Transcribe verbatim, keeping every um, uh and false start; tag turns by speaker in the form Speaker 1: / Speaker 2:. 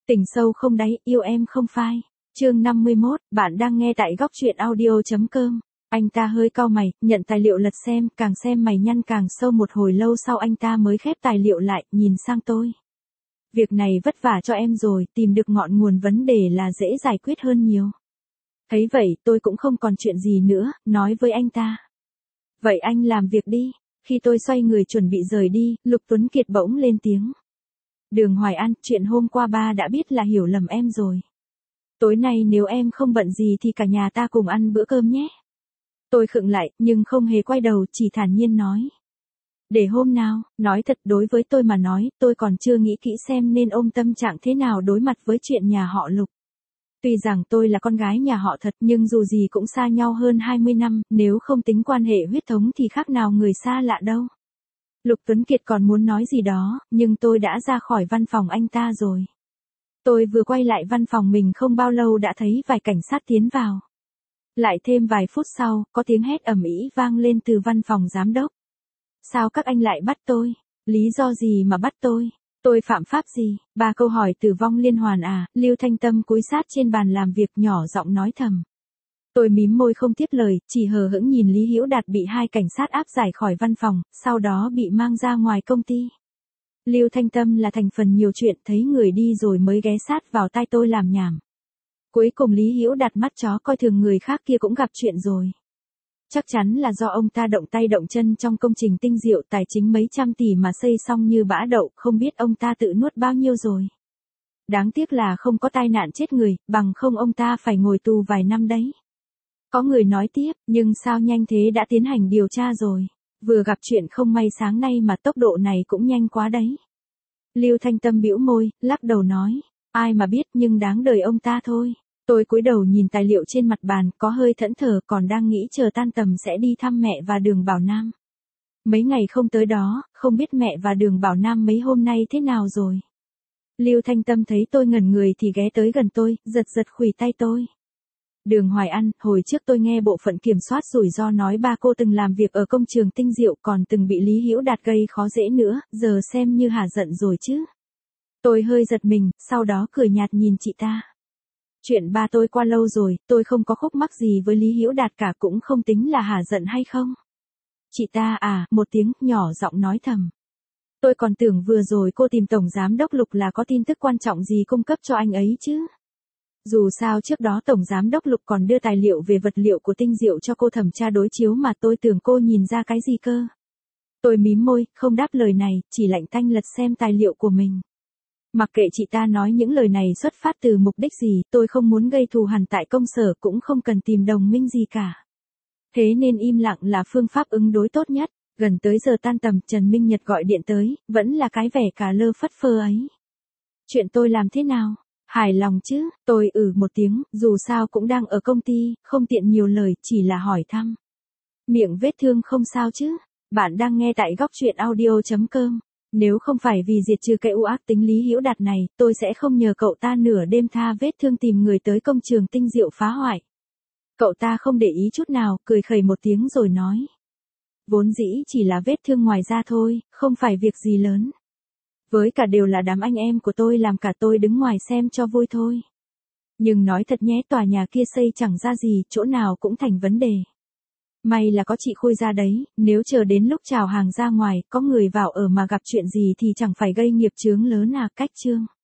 Speaker 1: Tình sâu không đáy, yêu em không phai. Chương năm mươi mốt, bạn đang nghe tại góc truyện audio.com. Anh ta hơi cau mày, nhận tài liệu lật xem, càng xem mày nhăn càng sâu, một hồi lâu sau anh ta mới khép tài liệu lại, nhìn sang tôi. Việc này vất vả cho em rồi, tìm được ngọn nguồn vấn đề là dễ giải quyết hơn nhiều. Thấy vậy, tôi cũng không còn chuyện gì nữa, nói với anh ta. Vậy anh làm việc đi. Khi tôi xoay người chuẩn bị rời đi, Lục Tuấn Kiệt bỗng lên tiếng. Đường Hoài An, chuyện hôm qua ba đã biết là hiểu lầm em rồi. Tối nay nếu em không bận gì thì cả nhà ta cùng ăn bữa cơm nhé. Tôi khựng lại, nhưng không hề quay đầu, chỉ thản nhiên nói. Để hôm nào, nói thật đối với tôi mà nói, tôi còn chưa nghĩ kỹ xem nên ôm tâm trạng thế nào đối mặt với chuyện nhà họ Lục. Tuy rằng tôi là con gái nhà họ thật nhưng dù gì cũng xa nhau hơn hai mươi năm, nếu không tính quan hệ huyết thống thì khác nào người xa lạ đâu. Lục Tuấn Kiệt còn muốn nói gì đó, nhưng tôi đã ra khỏi văn phòng anh ta rồi. Tôi vừa quay lại văn phòng mình không bao lâu đã thấy vài cảnh sát tiến vào. Lại thêm vài phút sau, có tiếng hét ầm ĩ vang lên từ văn phòng giám đốc. Sao các anh lại bắt tôi? Lý do gì mà bắt tôi? Tôi phạm pháp gì? Ba câu hỏi tử vong liên hoàn à? Lưu Thanh Tâm cúi sát trên bàn làm việc nhỏ giọng nói thầm. Tôi mím môi không tiếp lời, chỉ hờ hững nhìn Lý Hữu Đạt bị hai cảnh sát áp giải khỏi văn phòng, sau đó bị mang ra ngoài công ty. Lưu Thanh Tâm là thành phần nhiều chuyện, thấy người đi rồi mới ghé sát vào tai tôi làm nhảm. Cuối cùng Lý Hữu Đạt mắt chó coi thường người khác kia cũng gặp chuyện rồi. Chắc chắn là do ông ta động tay động chân trong công trình tinh diệu tài chính mấy trăm tỷ mà xây xong như bã đậu, không biết ông ta tự nuốt bao nhiêu rồi. Đáng tiếc là không có tai nạn chết người, bằng không ông ta phải ngồi tù vài năm đấy. Có người nói tiếp, nhưng sao nhanh thế đã tiến hành điều tra rồi. Vừa gặp chuyện không may sáng nay mà tốc độ này cũng nhanh quá đấy. Lưu Thanh Tâm bĩu môi, lắc đầu nói, ai mà biết nhưng đáng đời ông ta thôi. Tôi cúi đầu nhìn tài liệu trên mặt bàn, có hơi thẫn thờ, còn đang nghĩ chờ tan tầm sẽ đi thăm mẹ và Đường Bảo Nam. Mấy ngày không tới đó, không biết mẹ và Đường Bảo Nam mấy hôm nay thế nào rồi. Lưu Thanh Tâm thấy tôi ngẩn người thì ghé tới gần tôi, giật giật khuỷu tay tôi. Đường Hoài An, hồi trước tôi nghe bộ phận kiểm soát rủi ro nói ba cô từng làm việc ở công trường tinh diệu còn từng bị Lý Hữu Đạt gây khó dễ nữa, giờ xem như hả giận rồi chứ. Tôi hơi giật mình, sau đó cười nhạt nhìn chị ta. Chuyện ba tôi qua lâu rồi, tôi không có khúc mắc gì với Lý Hữu Đạt cả, cũng không tính là hả giận hay không. Chị ta à, một tiếng, nhỏ giọng nói thầm. Tôi còn tưởng vừa rồi cô tìm Tổng Giám đốc Lục là có tin tức quan trọng gì cung cấp cho anh ấy chứ. Dù sao trước đó Tổng Giám đốc Lục còn đưa tài liệu về vật liệu của tinh diệu cho cô thẩm tra đối chiếu mà tôi tưởng cô nhìn ra cái gì cơ. Tôi mím môi, không đáp lời này, chỉ lạnh tanh lật xem tài liệu của mình. Mặc kệ chị ta nói những lời này xuất phát từ mục đích gì, tôi không muốn gây thù hằn tại công sở, cũng không cần tìm đồng minh gì cả. Thế nên im lặng là phương pháp ứng đối tốt nhất. Gần tới giờ tan tầm, Trần Minh Nhật gọi điện tới, vẫn là cái vẻ cả lơ phất phơ ấy. Chuyện tôi làm thế nào? Hài lòng chứ? Tôi ừ một tiếng, dù sao cũng đang ở công ty, không tiện nhiều lời, chỉ là hỏi thăm. Miệng vết thương không sao chứ? Bạn đang nghe tại góc truyện audio.com. Nếu không phải vì diệt trừ cái u ác tính Lý Hữu Đạt này, tôi sẽ không nhờ cậu ta nửa đêm tha vết thương tìm người tới công trường tinh diệu phá hoại. Cậu ta không để ý chút nào, cười khẩy một tiếng rồi nói. Vốn dĩ chỉ là vết thương ngoài da thôi, không phải việc gì lớn. Với cả đều là đám anh em của tôi làm cả tôi đứng ngoài xem cho vui thôi. Nhưng nói thật nhé, tòa nhà kia xây chẳng ra gì, chỗ nào cũng thành vấn đề. May là có chị Khôi ra đấy, nếu chờ đến lúc chào hàng ra ngoài, có người vào ở mà gặp chuyện gì thì chẳng phải gây nghiệp chướng lớn à. Cách chương.